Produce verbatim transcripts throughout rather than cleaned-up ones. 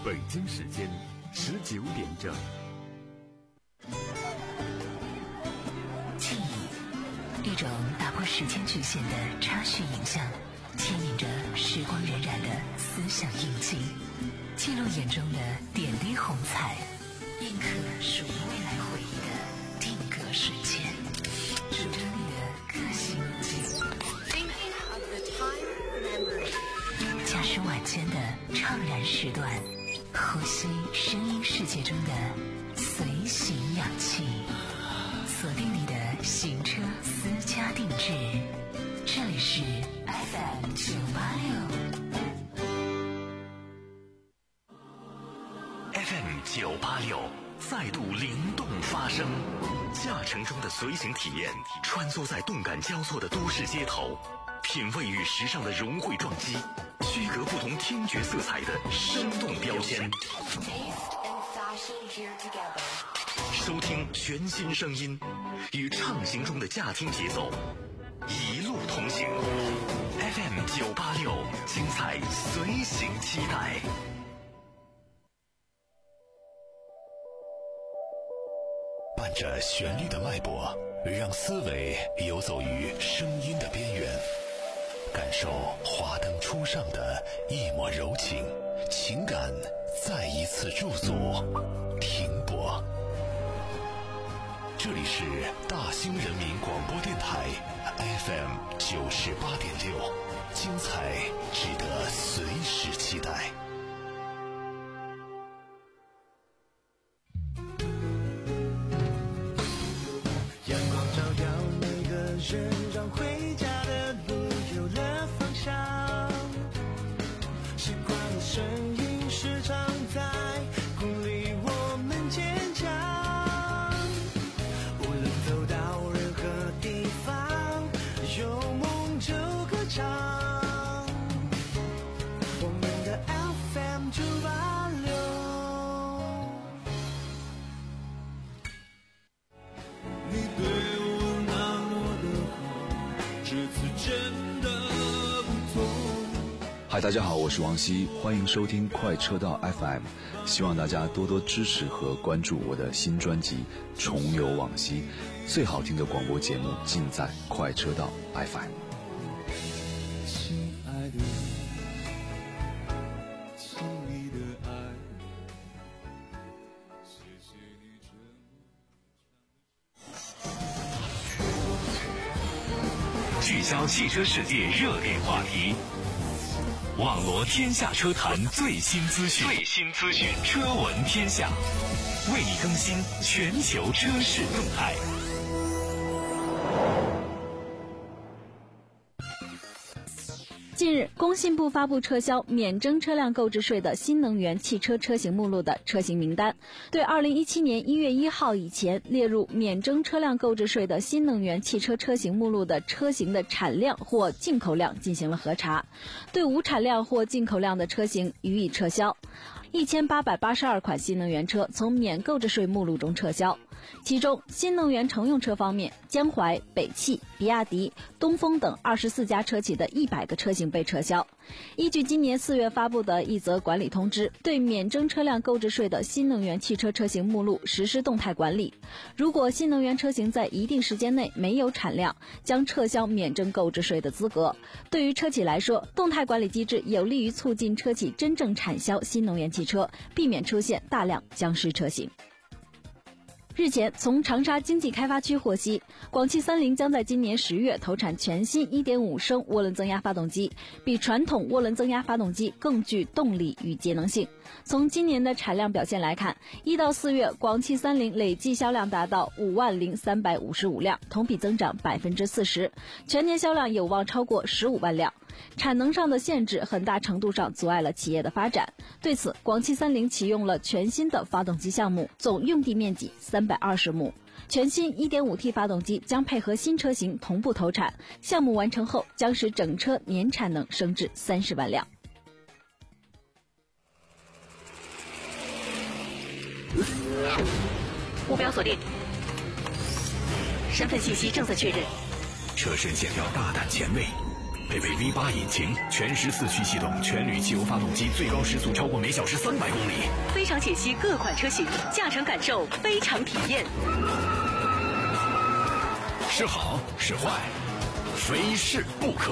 北京时间十九点整。 记忆，一种打破时间局限的插叙影像，牵引着时光荏苒的思想印记，记录眼中的点滴红彩，印刻属于未来回忆的定格瞬间，主张你的个性记忆。驾驶晚间的怅然时段，呼吸声音世界中的随行氧气，锁定你的行车私家定制，这里是 F M 九八六 F M 九八六再度灵动发声，驾乘中的随行体验，穿梭在动感交错的都市街头，品味与时尚的融汇撞击，区隔不同听觉色彩的生动标签，收听全新声音，与畅行中的驾听节奏一路同行。 F M 九八六，精彩随行期待。伴着旋律的脉搏，让思维游走于声音的边缘，感受华灯初上的一抹柔情，情感再一次驻足停泊。这里是大兴人民广播电台 F M 九十八点六，精彩值得随时期待。 阳光照耀每个人，让回家的路有了方向。习惯的声音时常在鼓励我们坚强。无论走到任何地方，有梦就歌唱。我们的 F M 九八六。你对我那么的好，这次真的不同。 嗨，大家好，我是王希，欢迎收听快车道 F M， 希望大家多多支持和关注我的新专辑《重游往昔》，最好听的广播节目尽在快车道 F M。 亲爱的，从你的爱，谢谢你这么聚焦汽车世界热点话题，网罗天下车坛最新资讯，最新资讯，车闻天下，为你更新全球车市动态。 近日，工信部发布撤销免征车辆购置税的新能源汽车车型目录的车型名单，对二零一七年一月一号以前列入免征车辆购置税的新能源汽车车型目录的车型的产量或进口量进行了核查，对无产量或进口量的车型予以撤销。一千八百八十二款新能源车从免购置税目录中撤销，其中新能源乘用车方面，江淮、北汽、比亚迪、东风等二十四家车企的一百个车型被撤销。依据今年四月发布的一则管理通知，对免征车辆购置税的新能源汽车车型目录实施动态管理。如果新能源车型在一定时间内没有产量，将撤销免征购置税的资格。对于车企来说，动态管理机制有利于促进车企真正产销新能源汽车，避免出现大量僵尸车型。日前，从长沙经济开发区获悉，广汽三菱将在今年十月投产全新 一点五升涡轮增压发动机，比传统涡轮增压发动机更具动力与节能性。从今年的产量表现来看，一到四月，广汽三菱累计销量达到五万零三百五十五辆，同比增长百分之四十，全年销量有望超过十五万辆。产能上的限制很大程度上阻碍了企业的发展。对此，广汽三菱启用了全新的发动机项目，总用地面积三百二十亩。全新 一点五 T 发动机将配合新车型同步投产，项目完成后将使整车年产能升至三十万辆。 目标锁定，身份信息正在确认。 车身线条大胆前卫， 配备 V 八 引擎，全时四驱系统，全铝汽油发动机，最高时速超过每小时三百公里。 非常解析各款车型，驾乘感受，非常体验。 是好是坏，非试不可。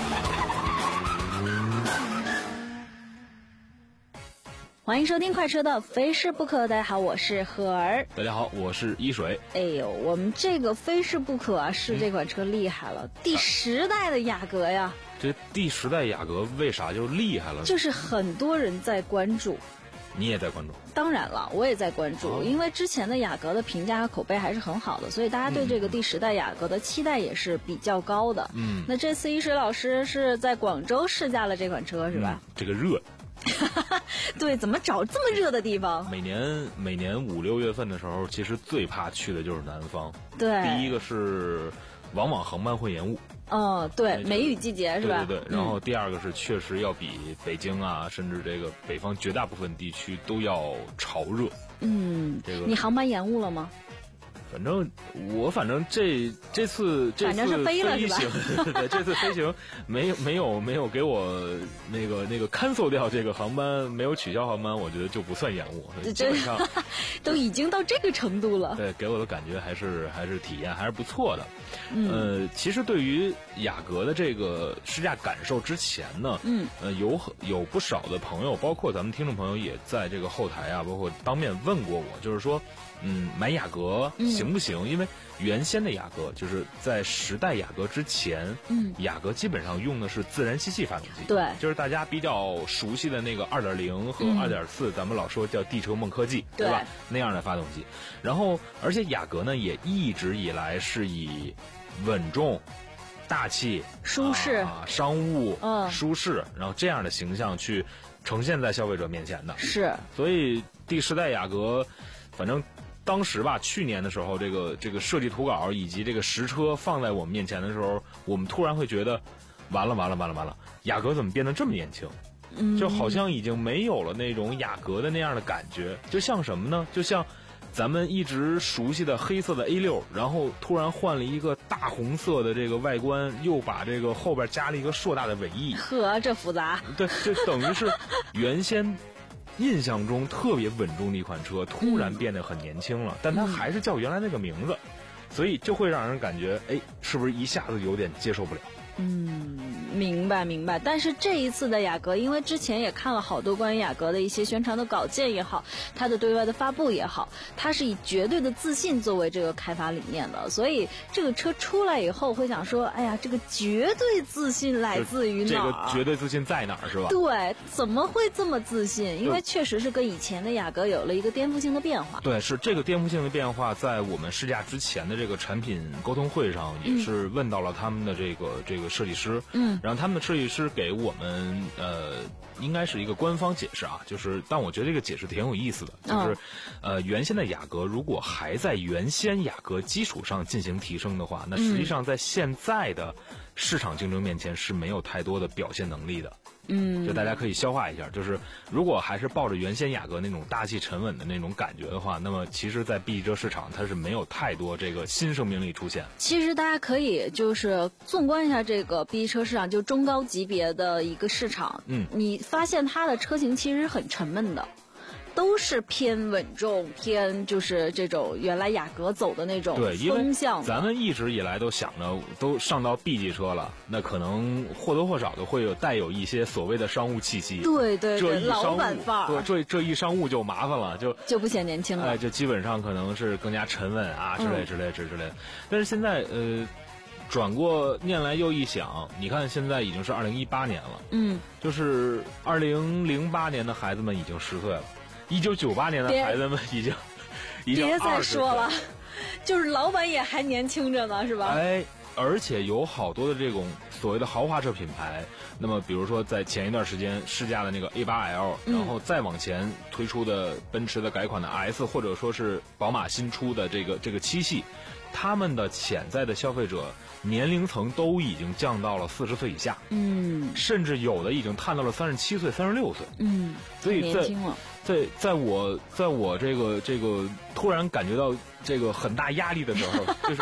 欢迎收听快车道，非试不可。大家好，我是何儿。 大家好，我是一水。 哎呦，我们这个非试不可啊，是这款车厉害了，嗯、第十代的雅阁呀。 这第十代雅阁为啥就厉害了？ 就是很多人在关注。 你也在关注？ 当然了，我也在关注，哦、因为之前的雅阁的评价和口碑还是很好的，所以大家对这个第十代雅阁的期待也是比较高的。嗯，那这次一水老师是在广州试驾了这款车是吧？ 嗯、这个热。 对，怎么找这么热的地方？ 每年每年五六月份的时候，其实最怕去的就是南方。 对， 第一个是往往航班会延误。 哦，对，梅雨季节是吧？ 对对对。然后第二个是确实要比北京啊，甚至这个北方绝大部分地区都要潮热。 嗯，这个你航班延误了吗？ 反正我反正这这次这次飞行，对，这次飞行没有没有没有给我那个那个 cancel 掉这个航班，没有取消航班，我觉得就不算延误。基本上都已经到这个程度了。 对，给我的感觉还是还是体验还是不错的。嗯、呃，其实对于雅阁的这个试驾感受之前呢，嗯，呃，有有不少的朋友，包括咱们听众朋友也在这个后台啊，包括当面问过我，就是说。嗯，买雅阁行不行？嗯、因为原先的雅阁就是在十代雅阁之前，嗯，雅阁基本上用的是自然吸气发动机， 对， 就是大家比较熟悉的那个 二点零 和 二点四、嗯，咱们老说叫地车梦科技，对吧？那样的发动机。然后，而且雅阁呢也一直以来是以稳重、大气、 舒适、 啊、商务、嗯、舒适，然后这样的形象去呈现在消费者面前的。 是， 所以第十代雅阁，反正。当时吧，去年的时候，这个这个设计图稿以及这个实车放在我们面前的时候，我们突然会觉得，完了完了完了完了，雅阁怎么变得这么年轻？嗯，就好像已经没有了那种雅阁的那样的感觉，就像什么呢？就像咱们一直熟悉的黑色的 A 六，然后突然换了一个大红色的这个外观，又把这个后边加了一个硕大的尾翼。 呵，这复杂。 对，就等于是原先。印象中特别稳重的一款车，突然变得很年轻了，嗯、但它还是叫原来那个名字，所以就会让人感觉，哎，是不是一下子有点接受不了？ 嗯，明白明白。但是这一次的雅阁，因为之前也看了好多关于雅阁的一些宣传的稿件也好，它的对外的发布也好，它是以绝对的自信作为这个开发理念的，所以这个车出来以后会想说，哎呀，这个绝对自信来自于哪儿？ 这个绝对自信在哪儿是吧？ 对，怎么会这么自信？因为确实是跟以前的雅阁有了一个颠覆性的变化。 对，是这个颠覆性的变化，在我们试驾之前的这个产品沟通会上，也是问到了他们的这个、嗯、这个设计师，嗯，然后他们的设计师给我们呃，应该是一个官方解释啊，就是但我觉得这个解释挺有意思的，就是、哦、呃，原先的雅阁如果还在原先雅阁基础上进行提升的话，那实际上在现在的市场竞争面前是没有太多的表现能力的。嗯，就大家可以消化一下，就是如果还是抱着原先雅阁那种大气沉稳的那种感觉的话，那么其实在 B 级车市场它是没有太多这个新生命力出现。 其实大家可以就是纵观一下这个 B 级车市场，就中高级别的一个市场，嗯，你发现它的车型其实很沉闷的。都是偏稳重，偏就是这种原来雅阁走的那种风向。 对，因为咱们一直以来都想着，都上到 B 级车了，那可能或多或少的会有带有一些所谓的商务气息。 对对对，老板范儿。 对，这这一商务就麻烦了，就就不显年轻了。 哎，就基本上可能是更加沉稳啊，之类之类之之类的。但是现在呃。转过念来又一想，你看现在已经是二零一八年了，嗯，就是二零零八年的孩子们已经十岁了，一九九八年的孩子们已经已经别再说了，就是老板也还年轻着呢，是吧？ 哎，而且有好多的这种所谓的豪华车品牌，那么比如说在前一段时间试驾的那个 A 八 L， 然后再往前推出的奔驰的改款的 S， 或者说是宝马新出的这个这个七系，他们的潜在的消费者年龄层都已经降到了四十岁以下，嗯，甚至有的已经探到了三十七岁、三十六岁， 嗯， 所以在年轻了。 在在我在我这个这个突然感觉到这个很大压力的时候，就是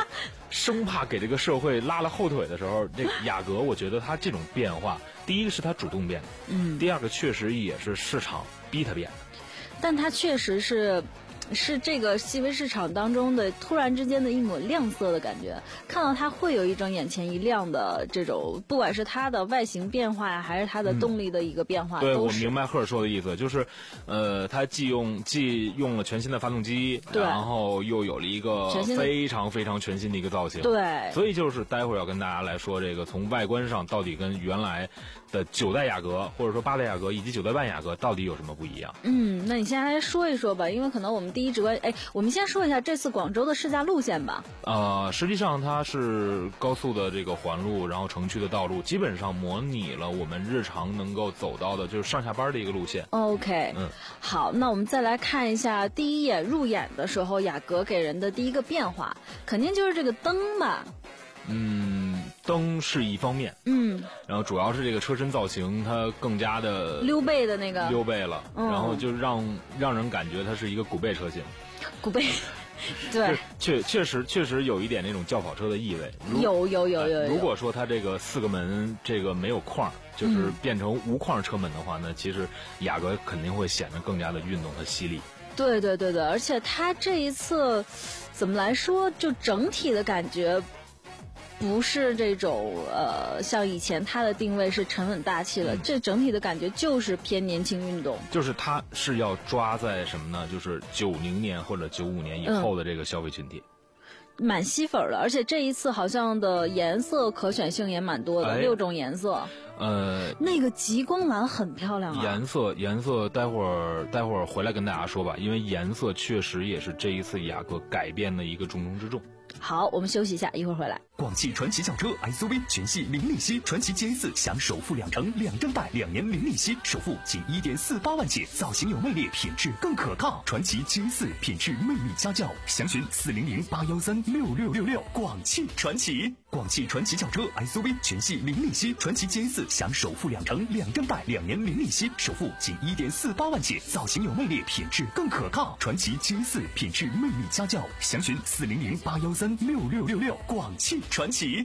生怕给这个社会拉了后腿的时候，这个雅阁，我觉得它这种变化，第一个是它主动变的， 嗯， 第二个确实也是市场逼它变的， 但它确实是。是这个细微市场当中的突然之间的一抹亮色的感觉，看到它会有一种眼前一亮的这种，不管是它的外形变化呀，还是它的动力的一个变化。 嗯、对， 都我明白赫尔说的意思，就是，呃，它既用既用了全新的发动机，然后又有了一个非常非常全新的一个造型。 对， 所以就是待会儿要跟大家来说这个从外观上到底跟原来的九代雅阁或者说八代雅阁以及九代半雅阁到底有什么不一样？ 嗯，那你先来说一说吧，因为可能我们第一直观，哎，我们先说一下这次广州的试驾路线吧。 呃，实际上它是高速的这个环路，然后城区的道路，基本上模拟了我们日常能够走到的，就是上下班的一个路线。 OK， 嗯， 好，那我们再来看一下第一眼入眼的时候，雅阁给人的第一个变化，肯定就是这个灯吧。 嗯，灯是一方面， 嗯， 然后主要是这个车身造型，它更加的溜背的那个溜背了， 嗯、 然后就让让人感觉它是一个古贝车型， 古贝，对， 确确实确实有一点那种轿跑车的意味， 有有有有有。 如果说它这个四个门这个没有框，就是变成无框车门的话呢， 嗯、 其实雅阁肯定会显得更加的运动和犀利。 对对对对，而且它这一次怎么来说，就整体的感觉。不是这种呃，像以前它的定位是沉稳大气了，嗯、这整体的感觉就是偏年轻运动。 就是它是要抓在什么呢？就是九零年或者九五年以后的这个消费群体。 嗯、蛮吸粉的，而且这一次好像的颜色可选性也蛮多的， 哎、 六种颜色。 呃， 那个极光蓝很漂亮啊。 颜色颜色，待会儿待会儿回来跟大家说吧，因为颜色确实也是这一次雅阁改变的一个重中之重。 好，我们休息一下，一会儿回来。 广汽传祺轿车 S U V 全系零利息，传祺 G A 四享首付两成，两证贷，两年零利息，首付仅一点四八万起，造型有魅力，品质更可靠。传祺 G A 四品质魅力家轿，详询四零零八幺三六六六六。广汽传祺，广汽传祺轿车 S U V 全系零利息，传祺 G A 四享首付两成，两证贷，两年零利息，首付仅一点四八万起，造型有魅力，品质更可靠。传祺 G A 四品质魅力家轿，详询四零零八幺三六六六六。广汽传祺。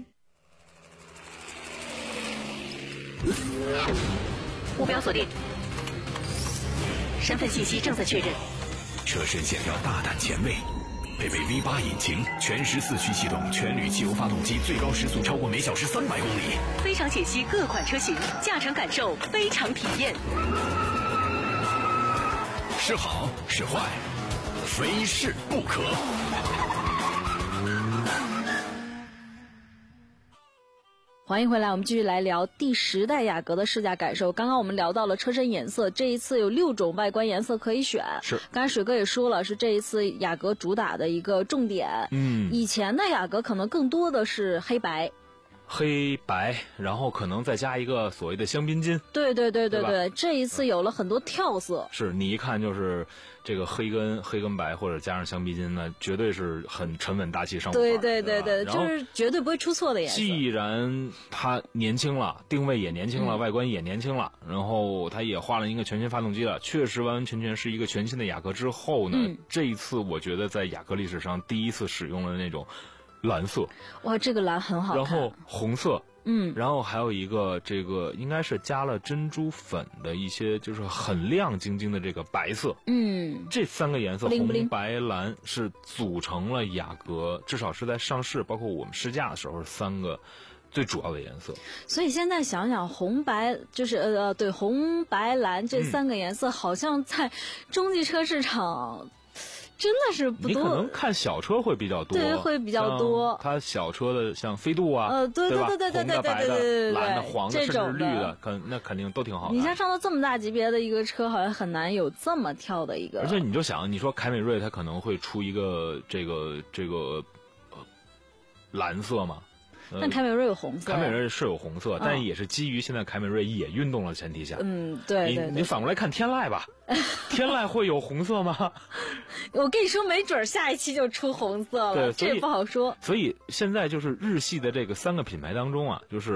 目标锁定，身份信息正在确认。 车身线条大胆前卫，配备 V 八 引擎，全时四驱系统，全铝汽油发动机，最高时速超过每小时三百公里。 非常解析各款车型，驾乘感受非常体验。 是好是坏，非试不可。 欢迎回来，我们继续来聊第十代雅阁的试驾感受。刚刚我们聊到了车身颜色，这一次有六种外观颜色可以选。 是， 刚才水哥也说了，是这一次雅阁主打的一个重点。 嗯， 以前的雅阁可能更多的是黑白。 黑白，然后可能再加一个所谓的香槟金。 对对对对对, 对，这一次有了很多跳色。 是你一看就是这个黑跟黑跟白，或者加上香槟金呢，绝对是很沉稳大气上路。 对对对对， 对就是绝对不会出错的颜色。 既然它年轻了，定位也年轻了，嗯、外观也年轻了，然后它也换了一个全新发动机了，确实完完全全是一个全新的雅阁之后呢， 嗯、 这一次我觉得在雅阁历史上第一次使用了那种蓝色。 哇，这个蓝很好看。 然后红色。 嗯， 然后还有一个这个应该是加了珍珠粉的一些，就是很亮晶晶的这个白色。 嗯， 这三个颜色 bling bling 红白蓝是组成了雅阁，至少是在上市包括我们试驾的时候三个最主要的颜色。 所以现在想想，红白就是呃对红白蓝这三个颜色，好像在中级车市场。真的是不多， 你可能看小车会比较多， 对，会比较多。 它小车的像飞度啊， 呃，对对对对对对对对对对， 蓝的、黄的，甚至绿的， 肯那肯定都挺好的。 你像上到这么大级别的一个车，好像很难有这么跳的一个。 而且你就想，你说凯美瑞它可能会出一个这个这个呃蓝色嘛？ 但凯美瑞有红色， 凯美瑞是有红色，但也是基于现在凯美瑞也运动的前提下。 嗯，对对。 你你反过来看天籁吧，天籁会有红色吗？ 我跟你说，没准下一期就出红色了，这也不好说。 所以现在就是日系的这个三个品牌当中啊，就是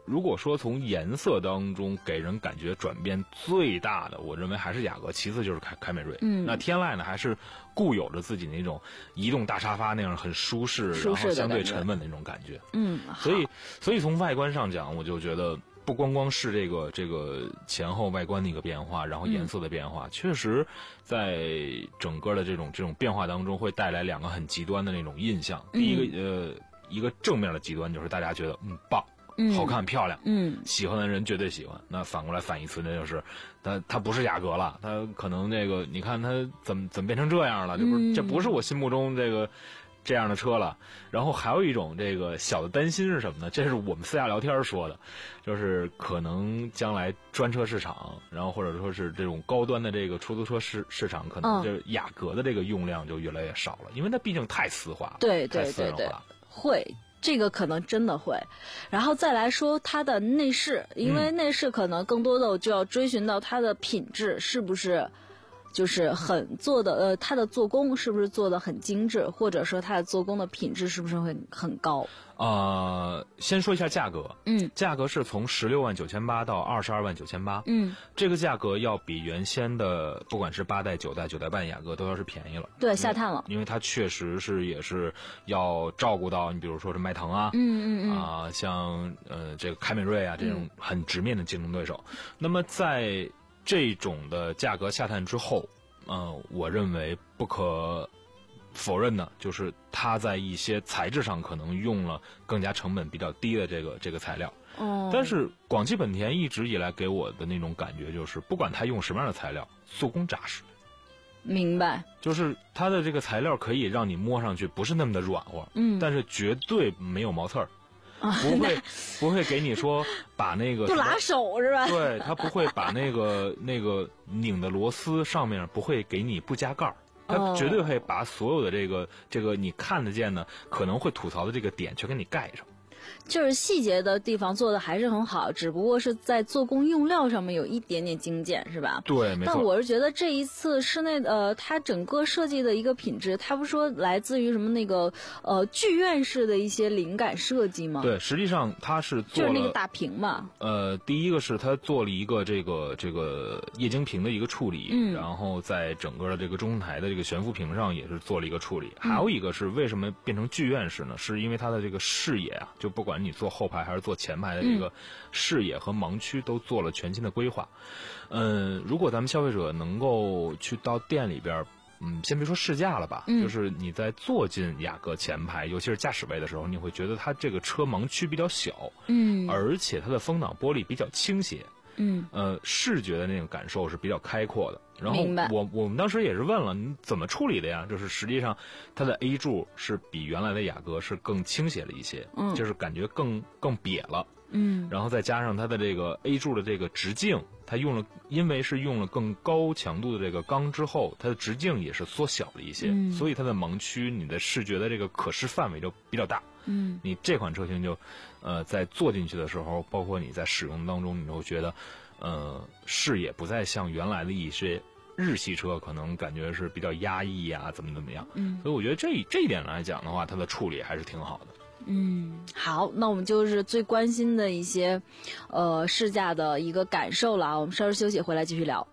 如果说从颜色当中给人感觉转变最大的，我认为还是雅阁，其次就是凯凯美瑞。 嗯， 那天籁呢，还是固有着自己那种移动大沙发那样很舒适， 舒适的然后相对沉稳的那种感觉。 嗯， 所以所以从外观上讲，我就觉得不光光是这个这个前后外观的一个变化，然后颜色的变化，嗯、确实在整个的这种这种变化当中会带来两个很极端的那种印象。 嗯、 第一个呃一个正面的极端就是大家觉得嗯棒。 嗯， 好看漂亮， 嗯， 喜欢的人绝对喜欢。那反过来反义词呢，就是它它不是雅阁了，它可能这个你看它怎么怎么变成这样了？这不是、嗯、这不是我心目中这个这样的车了。然后还有一种这个小的担心是什么呢？这是我们私下聊天说的，就是可能将来专车市场，然后或者说是这种高端的这个出租车市市场，可能这雅阁的这个用量就越来越少了，因为它毕竟太私化了， 对对对对，会。这个可能真的会，然后再来说它的内饰，因为内饰可能更多的就要追寻到它的品质是不是就是很做的呃，它的做工是不是做的很精致，或者说它的做工的品质是不是会很高？ 呃，先说一下价格， 嗯， 价格是从十六万九千八到二十二万九千八， 嗯， 这个价格要比原先的不管是八代、九代、九代半雅阁都要是便宜了， 对，下探了， 因为它确实是也是要照顾到你比如说是迈腾啊， 嗯嗯嗯啊、呃，像呃这个凯美瑞啊这种很直面的竞争对手，嗯、那么在这种的价格下探之后，呃，我认为不可否认呢，就是它在一些材质上可能用了更加成本比较低的这个这个材料。 哦。 但是广汽本田一直以来给我的那种感觉就是，不管它用什么样的材料，做工扎实。 明白。 就是它的这个材料可以让你摸上去不是那么的软和， 嗯， 但是绝对没有毛刺儿。 啊、 不会，不会给你说把那个不拉手是吧？ 对，他不会把那个那个拧的螺丝上面不会给你不加盖儿，他绝对会把所有的这个这个你看得见的可能会吐槽的这个点全给你盖上。 就是细节的地方做的还是很好，只不过是在做工用料上面有一点点精简，是吧？ 对，没错。 但我是觉得这一次室内呃，它整个设计的一个品质，它不是说来自于什么那个呃剧院式的一些灵感设计吗？ 对，实际上它是做了就是那个大屏嘛。 呃，第一个是它做了一个这个这个液晶屏的一个处理， 嗯， 然后在整个的这个中台的这个悬浮屏上也是做了一个处理。嗯、还有一个是为什么变成剧院式呢？是因为它的这个视野啊，就不管你坐后排还是坐前排的这个视野和盲区都做了全新的规划。嗯、呃，如果咱们消费者能够去到店里边，嗯，先别说试驾了吧， 嗯、 就是你在坐进雅阁前排，尤其是驾驶位的时候，你会觉得它这个车盲区比较小， 嗯， 而且它的风挡玻璃比较倾斜。 嗯， 呃，视觉的那种感受是比较开阔的。然后我我们当时也是问了，你怎么处理的呀？就是实际上它的 A 柱是比原来的雅阁是更倾斜了一些， 嗯， 就是感觉更更瘪了。 嗯， 然后再加上它的这个 A 柱的这个直径，它用了，因为是用了更高强度的这个钢之后，它的直径也是缩小了一些， 嗯， 所以它的盲区，你的视觉的这个可视范围就比较大。 嗯， 你这款车型就，呃，在坐进去的时候，包括你在使用当中，你就会觉得，呃，视野不再像原来的一些日系车可能感觉是比较压抑啊，怎么怎么样。 嗯， 所以我觉得这这一点来讲的话，它的处理还是挺好的。 嗯，好，那我们就是最关心的一些，呃，试驾的一个感受了啊。我们稍事休息，回来继续聊。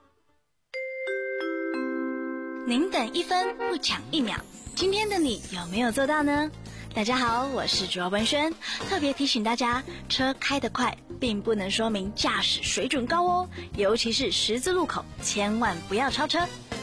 您等一分，不抢一秒，今天的你有没有做到呢？大家好，我是主要文轩，特别提醒大家，车开得快并不能说明驾驶水准高哦，尤其是十字路口，千万不要超车。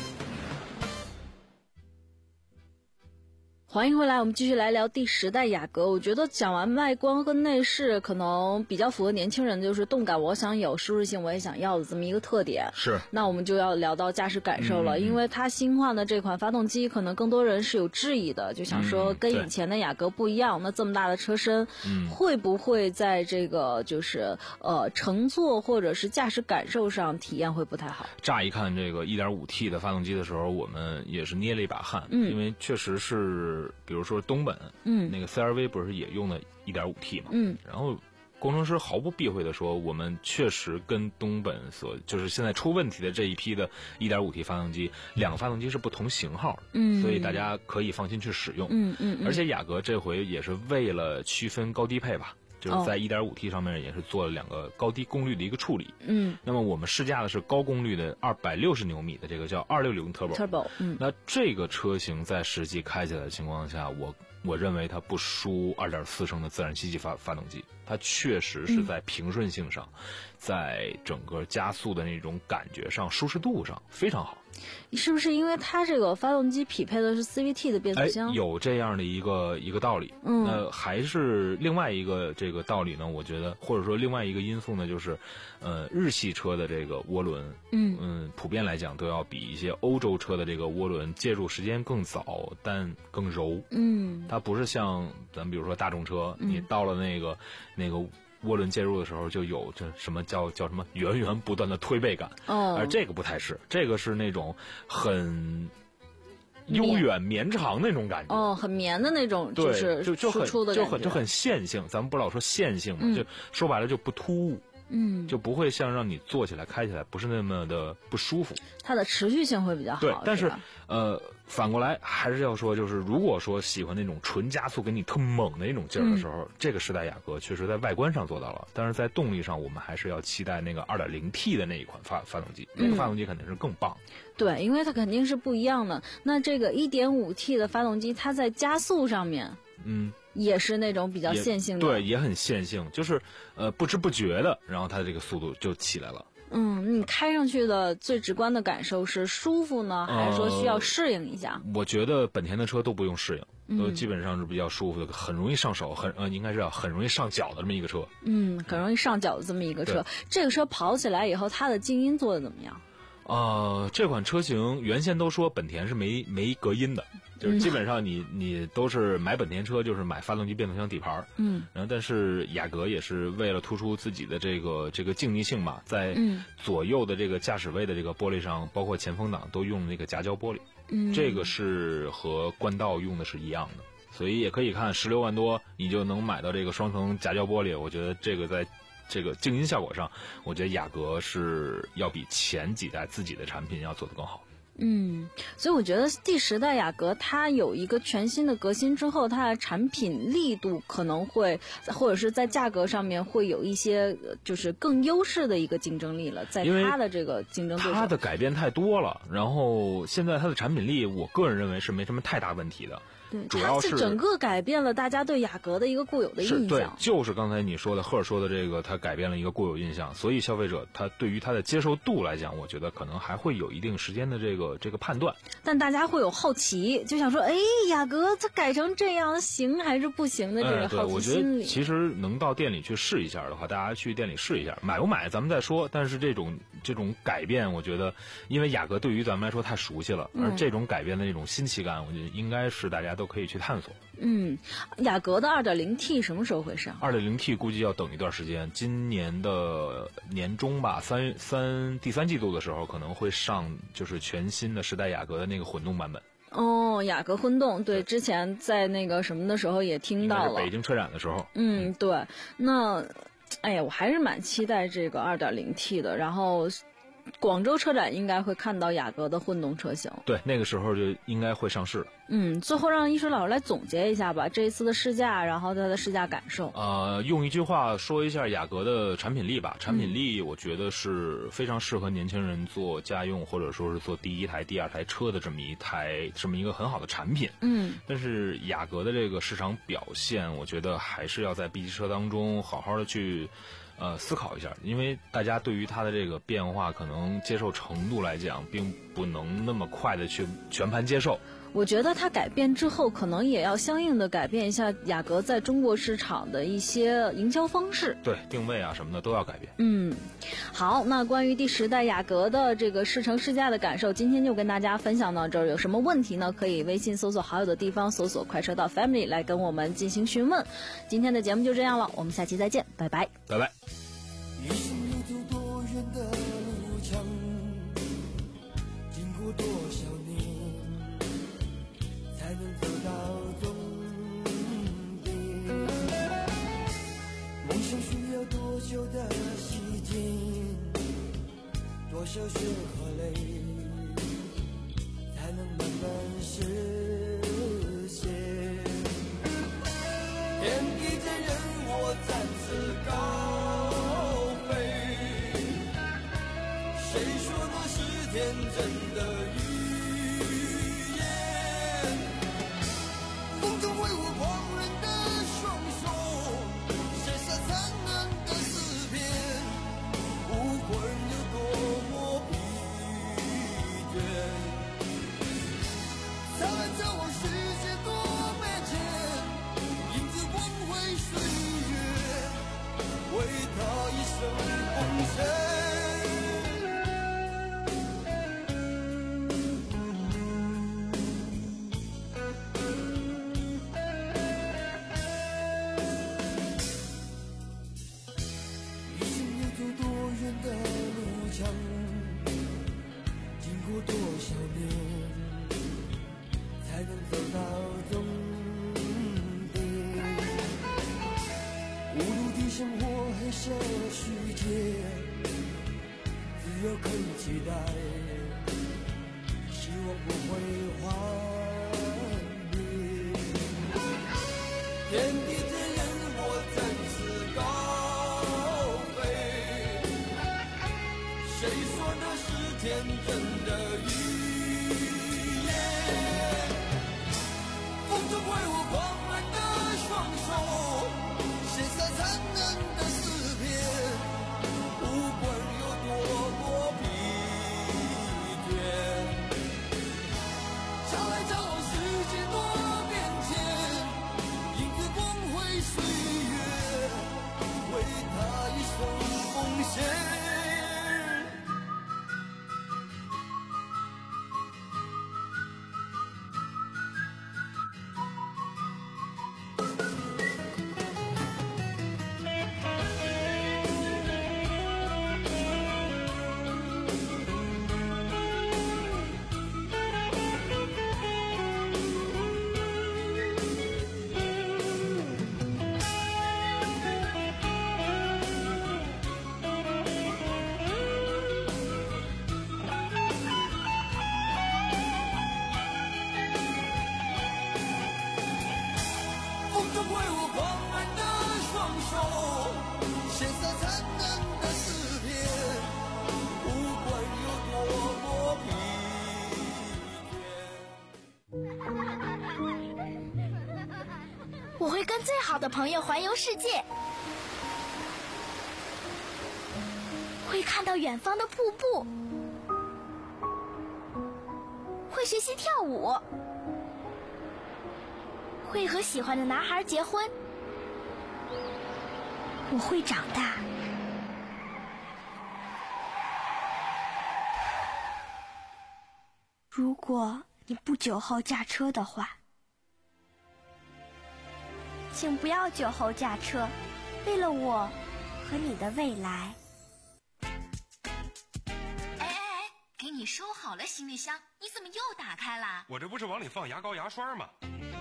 欢迎回来，我们继续来聊第十代雅阁。我觉得讲完外观跟内饰，可能比较符合年轻人，就是动感我想有，舒适性我也想要的这么一个特点。 是。 那我们就要聊到驾驶感受了，嗯、因为它新换的这款发动机，可能更多人是有质疑的，就想说跟以前的雅阁不一样，嗯、那这么大的车身， 嗯、 会不会在这个就是呃乘坐或者是驾驶感受上体验会不太好？ 乍一看这个 一点五 T 的发动机的时候，我们也是捏了一把汗， 嗯、 因为确实是。比如说东本， 嗯， 那个 C R V 不是也用的 一点五 T 嘛， 嗯， 然后工程师毫不避讳的说，我们确实跟东本所就是现在出问题的这一批的 一点五 T 发动机，两个发动机是不同型号的， 嗯， 所以大家可以放心去使用， 嗯嗯， 而且雅阁这回也是为了区分高低配吧。 就是在 一点五 T 上面也是做了两个高低功率的一个处理。 嗯， 那么我们试驾的是高功率的二百六十牛米的这个叫二六零 Turbo。 Turbo， 嗯， 那这个车型在实际开起来的情况下，我我认为它不输二点四升的自然吸气发发动机，它确实是在平顺性上，嗯、在整个加速的那种感觉上、舒适度上非常好。 是不是因为它这个发动机匹配的是 C V T 的变速箱？ 哎，有这样的一个一个道理。 嗯， 那还是另外一个这个道理呢？我觉得，或者说另外一个因素呢，就是，呃，日系车的这个涡轮， 嗯嗯，普遍来讲都要比一些欧洲车的这个涡轮介入时间更早，但更柔。 嗯， 它不是像咱比如说大众车， 嗯、 你到了那个那个。涡轮介入的时候就有这什么叫叫什么源源不断的推背感， 哦， 而这个不太是，这个是那种很悠远绵长那种感觉， 哦，很绵的那种， 对， 是就就很输出的就很就很线性，咱们不老说线性嘛， 嗯、 就说白了就不突兀。 嗯， 就不会像让你坐起来开起来不是那么的不舒服， 它的持续性会比较好。 对，但是呃，反过来还是要说，就是如果说喜欢那种纯加速给你特猛的那种劲儿的时候，嗯、这个时代雅阁确实在外观上做到了，但是在动力上，我们还是要期待那个 二点零 T 的那一款发发动机，那个发动机肯定是更棒。 对，因为它肯定是不一样的。那这个 一点五 T 的发动机，它在加速上面， 嗯。 也是那种比较线性的， 对，也很线性，就是呃不知不觉的，然后它的这个速度就起来了。 嗯，你开上去的最直观的感受是舒服呢，还是说需要适应一下？ 呃、我觉得本田的车都不用适应，都嗯、 基本上是比较舒服的，很容易上手，很呃应该是要很容易上脚的这么一个车。 嗯，很容易上脚的这么一个车。这个车跑起来以后，它的静音做的怎么样？ 呃，这款车型原先都说本田是没没隔音的，就是基本上你、嗯、你都是买本田车就是买发动机变速箱底盘， 嗯， 然后但是雅阁也是为了突出自己的这个这个静谧性嘛，在左右的这个驾驶位的这个玻璃上，包括前风挡都用那个夹胶玻璃， 嗯， 这个是和冠道用的是一样的，所以也可以看十六万多你就能买到这个双层夹胶玻璃，我觉得这个在这个静音效果上，我觉得雅阁是要比前几代自己的产品要做得更好。 嗯，所以我觉得第十代雅阁它有一个全新的革新之后，它的产品力度可能会，或者是在价格上面会有一些就是更优势的一个竞争力了，在它的这个竞争对手， 它的改变太多了，然后现在它的产品力，我个人认为是没什么太大问题的。 对， 主要是整个改变了大家对雅阁的一个固有的印象。 对，就是刚才你说的赫尔说的这个，它改变了一个固有印象，所以消费者他对于它的接受度来讲，我觉得可能还会有一定时间的这个这个判断。 但大家会有好奇，就想说，哎，雅阁它改成这样行还是不行的这个好奇心理。 哎、对，我觉得其实能到店里去试一下的话，大家去店里试一下，买不买咱们再说。但是这种这种改变，我觉得，因为雅阁对于咱们来说太熟悉了，而这种改变的那种新奇感，我觉得应该是大家都可以去探索。 嗯，雅阁的 二点零 T 什么时候会上？ 二点零 T 估计要等一段时间，今年的年中吧，三三第三季度的时候可能会上，就是全新的时代雅阁的那个混动版本。 哦，雅阁混动，对，之前在那个什么的时候也听到了， 北京车展的时候。 嗯，对，那，哎呀，我还是蛮期待这个 二点零 T 的，然后广州车展应该会看到雅阁的混动车型， 对，那个时候就应该会上市了。 嗯，最后让一水老师来总结一下吧，这一次的试驾，然后它的试驾感受。 呃，用一句话说一下雅阁的产品力吧，产品力我觉得是非常适合年轻人做家用或者说是做第一台、第二台车的这么一台这么一个很好的产品。 嗯， 但是雅阁的这个市场表现，我觉得还是要在 B 级车当中好好的去。呃，思考一下，因为大家对于它的这个变化可能接受程度来讲，并不能那么快的去全盘接受。 我觉得它改变之后，可能也要相应的改变一下雅阁在中国市场的一些营销方式， 对定位啊什么的都要改变。 嗯，好，那关于第十代雅阁的这个试乘试驾的感受，今天就跟大家分享到这儿。有什么问题呢？可以微信搜索好友的地方搜索快车道 Family 来跟我们进行询问。今天的节目就这样了，我们下期再见，拜拜， 拜拜。 一生路途多远的路程，经过多少年，才能走到终点？梦想需要多久的时间，多少血和泪，才能慢慢实现？天地间人我暂时的语言。风中挥舞狂人的双手，写下残忍的诗篇。无论有多么疲倦，灿烂照往世界多面前，影子光辉岁月，为他一生奉献。这世界只有肯期待，希望不会幻灭。天地之间我展翅高飞，谁说的是天真的语言？风中挥舞狂人的双手，写下残忍的我会跟最好的朋友环游世界，会看到远方的瀑布，会学习跳舞，会和喜欢的男孩结婚。我会长大。如果你不酒后驾车的话，请不要酒后驾车，为了我和你的未来。 哎哎哎，给你收好了行李箱，你怎么又打开了？ 我这不是往里放牙膏牙刷吗？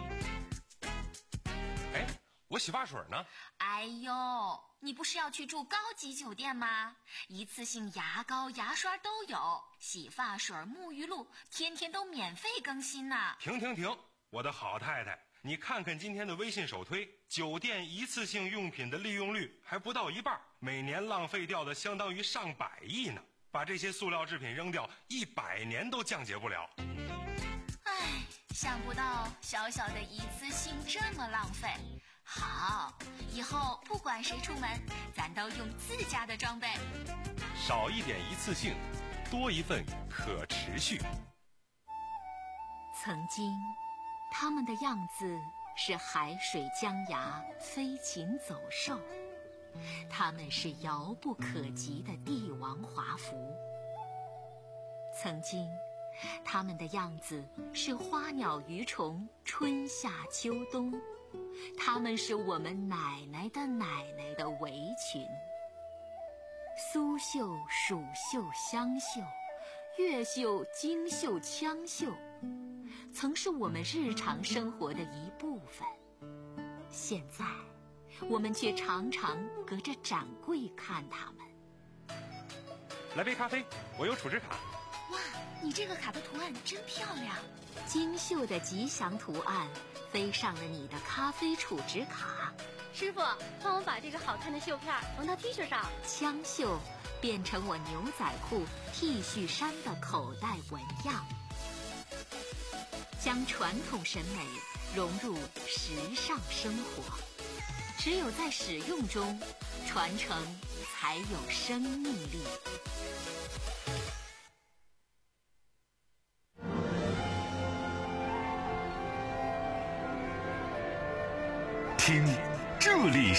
哎，我洗发水呢？ 哎呦，你不是要去住高级酒店吗？一次性牙膏牙刷都有，洗发水沐浴露天天都免费更新呢。 停停停，我的好太太，你看看今天的微信首推，酒店一次性用品的利用率还不到一半，每年浪费掉的相当于上百亿呢。把这些塑料制品扔掉，一百年都降解不了。 唉，想不到小小的一次性这么浪费。好，以后不管谁出门，咱都用自家的装备。 少一点一次性，多一份可持续。 曾经他们的样子是海水江崖，飞禽走兽，他们是遥不可及的帝王华服。曾经他们的样子是花鸟鱼虫，春夏秋冬，他们是我们奶奶的奶奶的围裙。苏绣、蜀绣、湘绣，越绣、京绣、羌绣，曾是我们日常生活的一部分。现在我们却常常隔着展柜看它们。 来杯咖啡，我有储值卡。 哇，你这个卡的图案真漂亮，精绣的吉祥图案飞上了你的咖啡储值卡。 师傅，帮我把这个好看的绣片缝到 T 恤上。 羌绣变成我牛仔裤、T 恤衫的口袋纹样，将传统审美融入时尚生活。只有在使用中，传承才有生命力。 听，这里